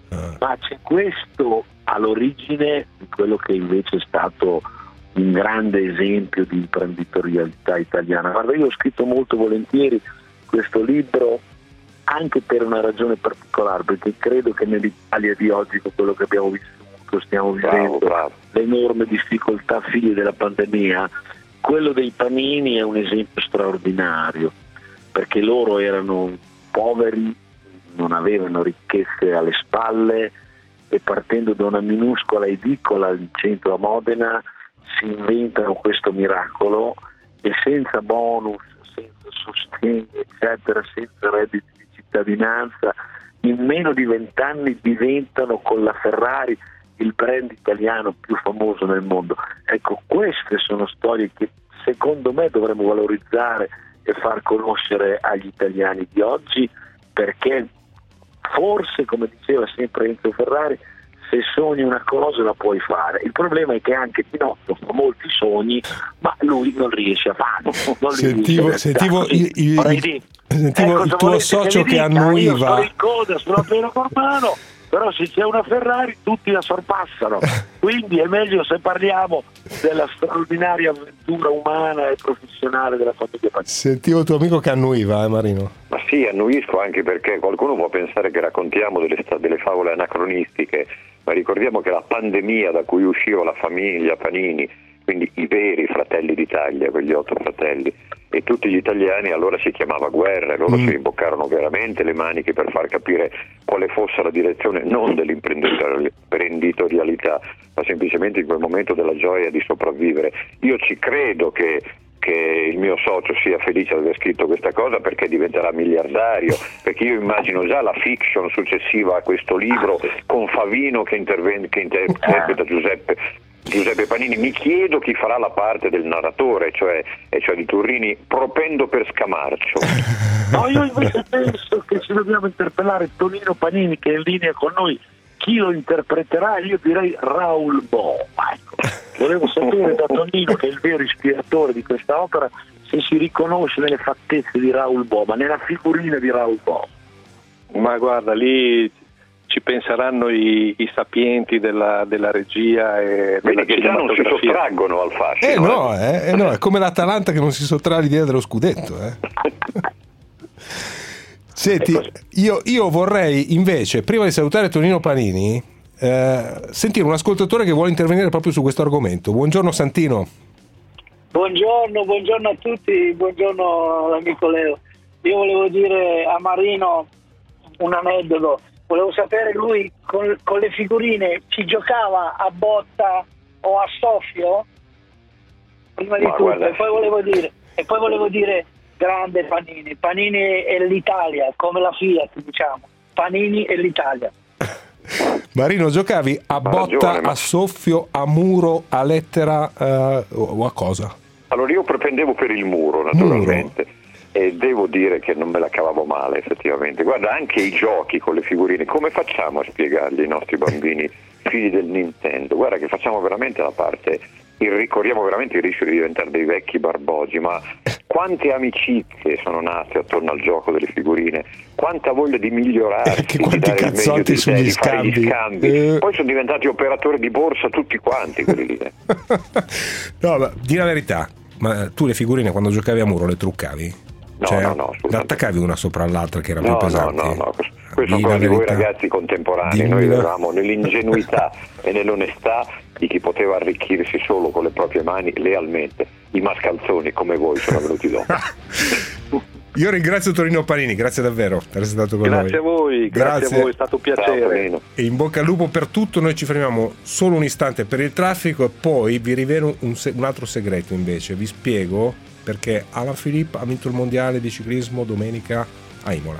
T: ma c'è questo all'origine di quello che invece è stato un grande esempio di imprenditorialità italiana. Guarda, io ho scritto molto volentieri questo libro anche per una ragione particolare, perché credo che nell'Italia di oggi, con quello che abbiamo vissuto, stiamo vivendo, bravo, bravo. l'enorme difficoltà figlie della pandemia, quello dei Panini è un esempio straordinario, perché loro erano poveri, non avevano ricchezze alle spalle, e partendo da una minuscola edicola in centro a Modena si inventano questo miracolo, e senza bonus, senza sostegno, eccetera, senza redditi di cittadinanza, in meno di vent'anni diventano con la Ferrari il brand italiano più famoso nel mondo. Ecco, queste sono storie che secondo me dovremmo valorizzare e far conoscere agli italiani di oggi, perché forse, come diceva sempre Enzo Ferrari, se sogni una cosa la puoi fare. Il problema è che anche Pinocchio fa molti sogni, ma lui non riesce a farlo. Non
I: sentivo
T: riesce
I: sentivo, il, il, il, sentivo
T: ecco,
I: il tuo socio che, che annuiva.
T: Io sono in coda sull'Apero Cormano, però se c'è una Ferrari tutti la sorpassano. Quindi è meglio se parliamo della straordinaria avventura umana e professionale della famiglia Panini.
I: Sentivo il tuo amico che annuiva, eh Marino?
S: Ma sì, annuisco, anche perché qualcuno può pensare che raccontiamo delle, delle favole anacronistiche, ma ricordiamo che la pandemia da cui usciva la famiglia Panini, quindi i veri fratelli d'Italia, quegli otto fratelli, e tutti gli italiani, allora si chiamava guerra, e loro mm. si imboccarono veramente le maniche per far capire quale fosse la direzione non dell'imprenditorialità, ma semplicemente in quel momento della gioia di sopravvivere. Io ci credo che che il mio socio sia felice di aver scritto questa cosa, perché diventerà miliardario, perché io immagino già la fiction successiva a questo libro con Favino che, interven- che interpreta Giuseppe Giuseppe Panini. Mi chiedo chi farà la parte del narratore, cioè, cioè di Turrini, propendo per Scamarcio.
T: No, io invece penso che se dobbiamo interpellare Tonino Panini, che è in linea con noi, chi lo interpreterà? Io direi Raoul Bo. Ecco, volevo sapere da Tonino, che è il vero ispiratore di questa opera, se si riconosce nelle fattezze di Raoul Bo, ma nella figurina di Raoul Bo.
U: Ma guarda, lì ci penseranno i, i sapienti della, della regia e della
S: che già non si sottraggono al fascino.
I: Eh no, eh, eh no, è come l'Atalanta che non si sottrae all'idea dello scudetto. Eh. Senti, io, io vorrei invece, prima di salutare Tonino Panini, eh, sentire un ascoltatore che vuole intervenire proprio su questo argomento. Buongiorno Santino.
A: Buongiorno, buongiorno a tutti, buongiorno all'amico Leo. Io volevo dire a Marino un aneddoto, volevo sapere lui con, con le figurine ci giocava a botta o a soffio? Prima di Ma tutto, guarda. e poi volevo dire, e poi volevo dire grande Panini, Panini è l'Italia, come la Fiat, diciamo, Panini è l'Italia.
I: Marino, giocavi a
S: Ma
I: botta,
S: ragione, ma...
I: a soffio, a muro, a lettera eh, o a cosa?
S: Allora io propendevo per il muro, naturalmente, muro. E devo dire che non me la cavavo male, effettivamente. Guarda, anche i giochi con le figurine, come facciamo a spiegargli ai nostri bambini figli del Nintendo? Guarda che facciamo veramente la parte, il, corriamo veramente il rischio di diventare dei vecchi barbogi, ma quante amicizie sono nate attorno al gioco delle figurine, quanta voglia di migliorarsi,
I: che
S: di dare il meglio di sé, di fare gli scambi. Eh. Poi sono diventati operatori di borsa tutti quanti quelli lì.
I: No, ma di la verità, ma tu le figurine quando giocavi a muro le truccavi?
S: No,
I: cioè,
S: no, no,
I: le attaccavi una sopra l'altra che era
S: no,
I: più pesante?
S: No, no, no, questo sono cose di voi ragazzi contemporanei. Dimmi. Noi eravamo nell'ingenuità e nell'onestà di chi poteva arricchirsi solo con le proprie mani lealmente. I mascalzoni come voi sono venuti dopo.
I: Io ringrazio Tonino Panini, grazie davvero per essere stato con
U: grazie
I: noi.
U: A voi, grazie, grazie a voi, è stato un piacere.
S: Ciao,
I: e in bocca al lupo per tutto. Noi ci fermiamo solo un istante per il traffico e poi vi rivelo un, se- un altro segreto invece. Vi spiego perché Alaphilippe ha vinto il mondiale di ciclismo domenica a Imola.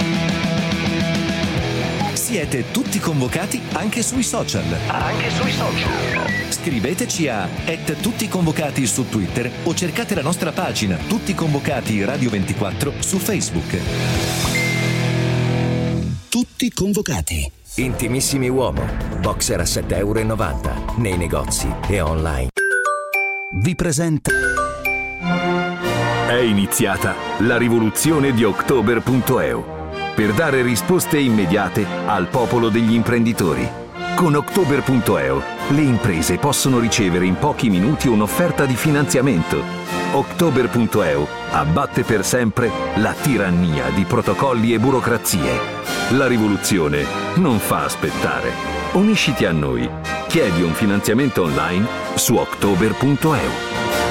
D: Siete tutti convocati anche sui social. Anche sui social. Scriveteci a et tutti convocati su Twitter o cercate la nostra pagina Tutti Convocati Radio ventiquattro su Facebook.
V: Tutti convocati. Intimissimi uomo. Boxer a sette e novanta euro nei negozi e online. Vi presenta.
W: È iniziata la rivoluzione di October punto e u per dare risposte immediate al popolo degli imprenditori. Con October punto e u le imprese possono ricevere in pochi minuti un'offerta di finanziamento. October punto e u abbatte per sempre la tirannia di protocolli e burocrazie. La rivoluzione non fa aspettare. Unisciti a noi. Chiedi un finanziamento online su October punto e u.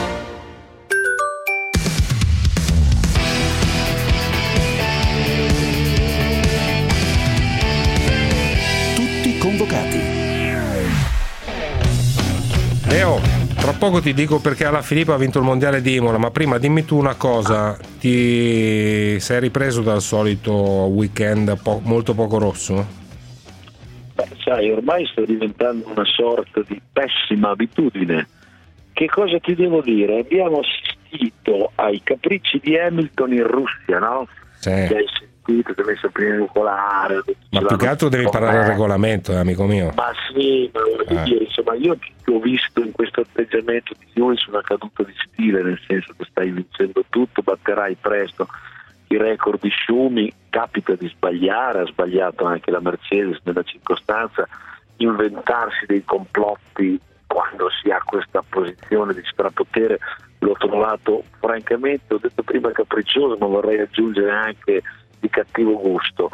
I: Leo, tra poco ti dico perché Alaphilippe ha vinto il mondiale di Imola, ma prima dimmi tu una cosa, ti sei ripreso dal solito weekend po- molto poco rosso?
T: Beh, sai, ormai sta diventando una sorta di pessima abitudine. Che cosa ti devo dire? Abbiamo assistito ai capricci di Hamilton in Russia, no?
I: Sì.
T: Che hai sentito, ti hai messo prima di nucolare.
I: Ma più che altro devi imparare il regolamento, eh, amico mio.
T: Ma sì, ma voglio
I: eh.
T: dire, insomma, io ti ho visto in questo atteggiamento di noi su una caduta di stile, nel senso che stai vincendo tutto, batterai presto i record di Schumi, capita di sbagliare, ha sbagliato anche la Mercedes nella circostanza, inventarsi dei complotti quando si ha questa posizione di strapotere l'ho trovato francamente, ho detto prima capriccioso, ma vorrei aggiungere anche di cattivo gusto.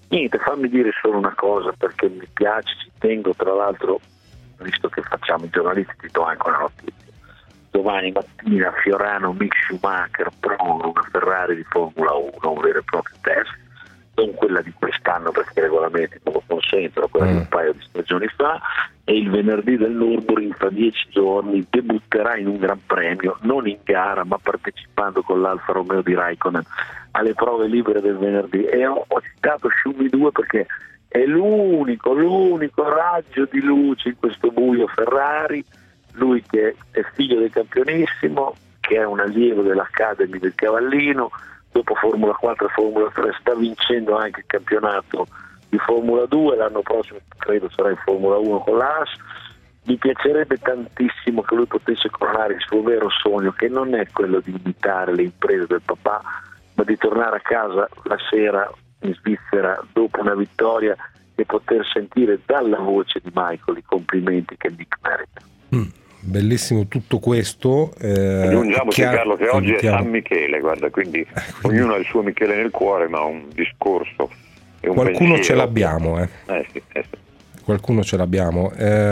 T: Niente, fammi dire solo una cosa, perché mi piace, ci tengo, tra l'altro, visto che facciamo i giornalisti, ti do anche una notizia. Domani mattina Fiorano Mick Schumacher prova una Ferrari di Formula uno, un vero e proprio test, non quella di quest'anno perché i regolamenti non lo consentono, quella di un paio di stagioni fa, e il venerdì del Nürburgring fra dieci giorni debutterà in un Gran Premio, non in gara ma partecipando con l'Alfa Romeo di Raikkonen alle prove libere del venerdì. E ho, ho citato Schumi due perché è l'unico, l'unico raggio di luce in questo buio Ferrari, lui che è figlio del campionissimo, che è un allievo dell'Academy del Cavallino, dopo Formula quattro e Formula tre sta vincendo anche il campionato di Formula due, l'anno prossimo credo sarà in Formula uno con l'A S. Mi piacerebbe tantissimo che lui potesse coronare il suo vero sogno, che non è quello di imitare le imprese del papà, ma di tornare a casa la sera in Svizzera dopo una vittoria e poter sentire dalla voce di Michael i complimenti che Nick merita.
I: Mm. Bellissimo tutto questo. Eh,
S: Aggiungiamoci
I: chiaro,
S: Carlo che oggi
I: sentiamo.
S: è San Michele, guarda, quindi, eh, quindi ognuno ha il suo Michele nel cuore, ma un discorso e un
I: qualcuno
S: pensiero.
I: ce l'abbiamo, eh.
S: Eh sì, eh sì.
I: Qualcuno ce l'abbiamo.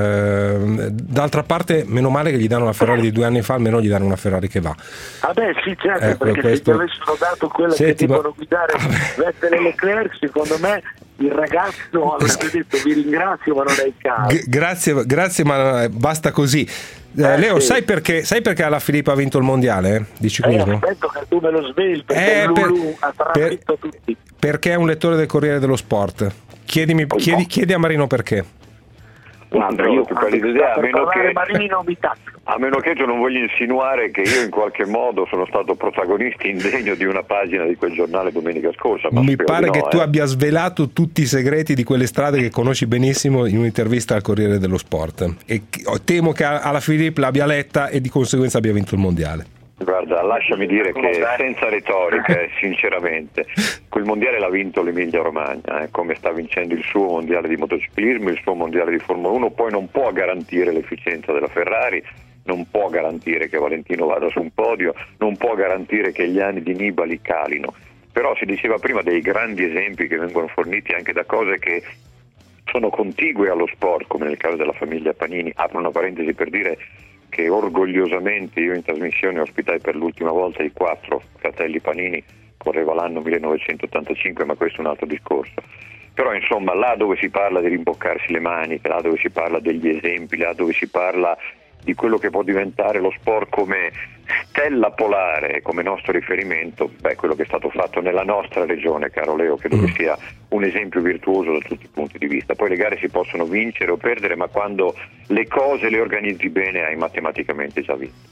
I: Eh, d'altra parte, meno male che gli danno una Ferrari di due anni fa, almeno gli danno una Ferrari che va.
T: Ah beh sì, certo,
I: Ecco,
T: perché
I: questo...
T: se ti avessero dato quella
I: Senti,
T: che
I: ma...
T: devono guidare Vettel e Leclerc, secondo me il ragazzo avrebbe detto vi ringrazio ma non è il caso.
I: G- grazie, grazie, ma basta così. Eh,
T: Eh,
I: Leo,
T: sì.
I: sai perché sai perché la Filippa ha vinto il mondiale eh, di
T: Eh,
I: ciclismo?
T: aspetto che tu me lo svegli perché
I: Eh,
T: Lulu
I: per-
T: ha trafitto tutti.
I: Perché è un lettore del Corriere dello Sport. Chiedimi, chiedi, chiedi a Marino perché.
S: Guarda, io più pallida idea, a meno che
T: Marino mi tacco.
S: a meno che tu non voglia insinuare che io in qualche modo sono stato protagonista indegno di una pagina di quel giornale domenica scorsa. Ma
I: Mi
S: spero
I: pare
S: di no,
I: che tu
S: eh.
I: abbia svelato tutti i segreti di quelle strade che conosci benissimo in un'intervista al Corriere dello Sport. E temo che alla Filippa l'abbia letta e di conseguenza abbia vinto il mondiale.
S: Guarda, lasciami dire che senza retorica, eh, sinceramente, quel mondiale l'ha vinto l'Emilia Romagna, eh, come sta vincendo il suo mondiale di motociclismo, il suo mondiale di Formula uno, poi non può garantire l'efficienza della Ferrari, non può garantire che Valentino vada su un podio, non può garantire che gli anni di Nibali calino, però si diceva prima dei grandi esempi che vengono forniti anche da cose che sono contigue allo sport, come nel caso della famiglia Panini. Apro una parentesi per dire che orgogliosamente io in trasmissione ospitai per l'ultima volta i quattro fratelli Panini, correva l'anno millenovecentottantacinque, ma questo è un altro discorso. Però insomma, là dove si parla di rimboccarsi le maniche, là dove si parla degli esempi, là dove si parla di quello che può diventare lo sport come stella polare, come nostro riferimento, beh, quello che è stato fatto nella nostra regione, caro Leo, credo che sia un esempio virtuoso da tutti i punti di vista. Poi le gare si possono vincere o perdere, ma quando le cose le organizzi bene hai matematicamente già vinto.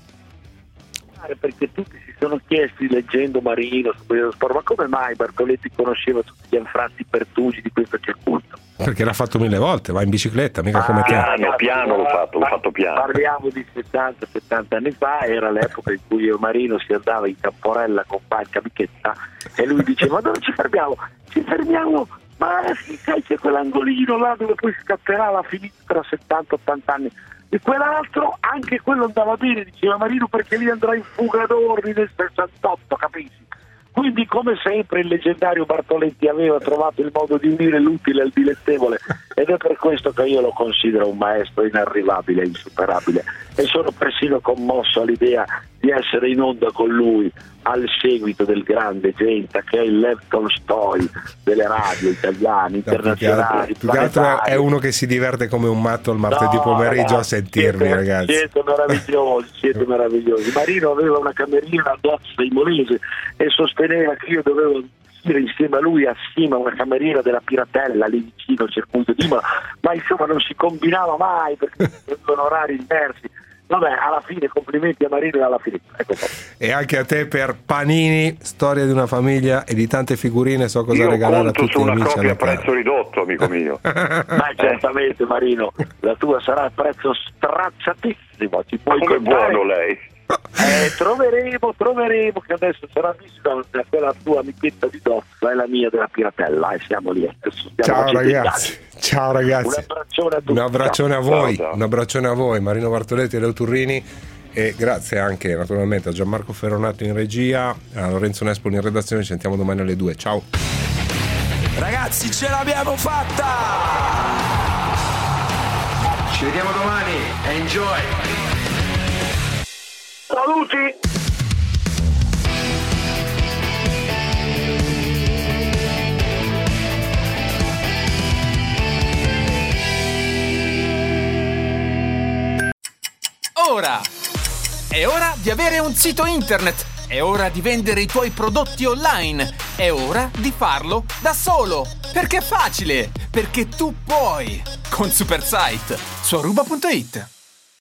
T: Perché tutti si sono chiesti leggendo Marino su quello sport, ma come mai Bartoletti conosceva tutti gli anfratti pertugi di questo circuito?
I: Perché l'ha fatto mille volte, va in bicicletta, mica come te.
S: Piano, piano l'ho fatto, l'ho fatto piano.
T: Parliamo di sessanta settanta anni fa, era l'epoca in cui io e Marino si andava in Camporella con Panca Michetta e lui diceva ma dove ci fermiamo? Ci fermiamo, ma sì, sai c'è quell'angolino là dove poi scatterà la finita tra settanta ottanta anni. E quell'altro, anche quello andava bene, diceva Marino, perché lì andrà in fuga d'ordine nel sessantotto, capisci? Quindi come sempre il leggendario Bartoletti aveva trovato il modo di unire l'utile al dilettevole ed è per questo che io lo considero un maestro inarrivabile e insuperabile e sono persino commosso all'idea di essere in onda con lui al seguito del grande Genta che è il Lev Tolstoi delle radio italiane, internazionali.
I: Più che altro è uno che si diverte come un matto il martedì
T: No,
I: pomeriggio
T: ragazzi,
I: a sentirmi,
T: siete,
I: ragazzi.
T: Siete meravigliosi, siete meravigliosi. Marino aveva una camerina a Dozza in Molise e sosteneva che io dovevo dire insieme a lui a Sima una cameriera della Piratella lì vicino al circuito di Imola, ma insomma non si combinava mai perché avevano orari diversi. Vabbè, alla fine complimenti a Marino e alla Filippa. Ecco qua.
I: E anche a te per Panini, storia di una famiglia e di tante figurine, so cosa
S: Io
I: regalare a
S: conto
I: tutti
S: su
I: gli
S: una
I: amici a
S: copia a
I: Natale.
S: prezzo ridotto, amico mio.
T: Ma certamente Marino, la tua sarà a prezzo stracciatissimo, ci puoi
S: Come
T: contare.
S: buono lei.
T: Eh, troveremo, troveremo che adesso sarà vista quella tua amichetta di Dozza e la mia della Piratella e siamo lì.
I: Ciao ragazzi, ciao ragazzi.
T: Un abbraccione a tutti.
I: Un abbraccione a
T: Ciao.
I: voi,
T: Ciao, ciao.
I: un abbraccione a voi, Marino Bartoletti e Leo Turrini. E grazie anche naturalmente a Gianmarco Ferronato in regia, a Lorenzo Nespoli in redazione. Ci sentiamo domani alle due. Ciao.
B: Ragazzi, ce l'abbiamo fatta!
C: Ci vediamo domani, enjoy!
J: Saluti!
E: Ora! È ora di avere un sito internet! È ora di vendere i tuoi prodotti online! È ora di farlo da solo! Perché è facile! Perché tu puoi! Con Supersite su aruba punto it.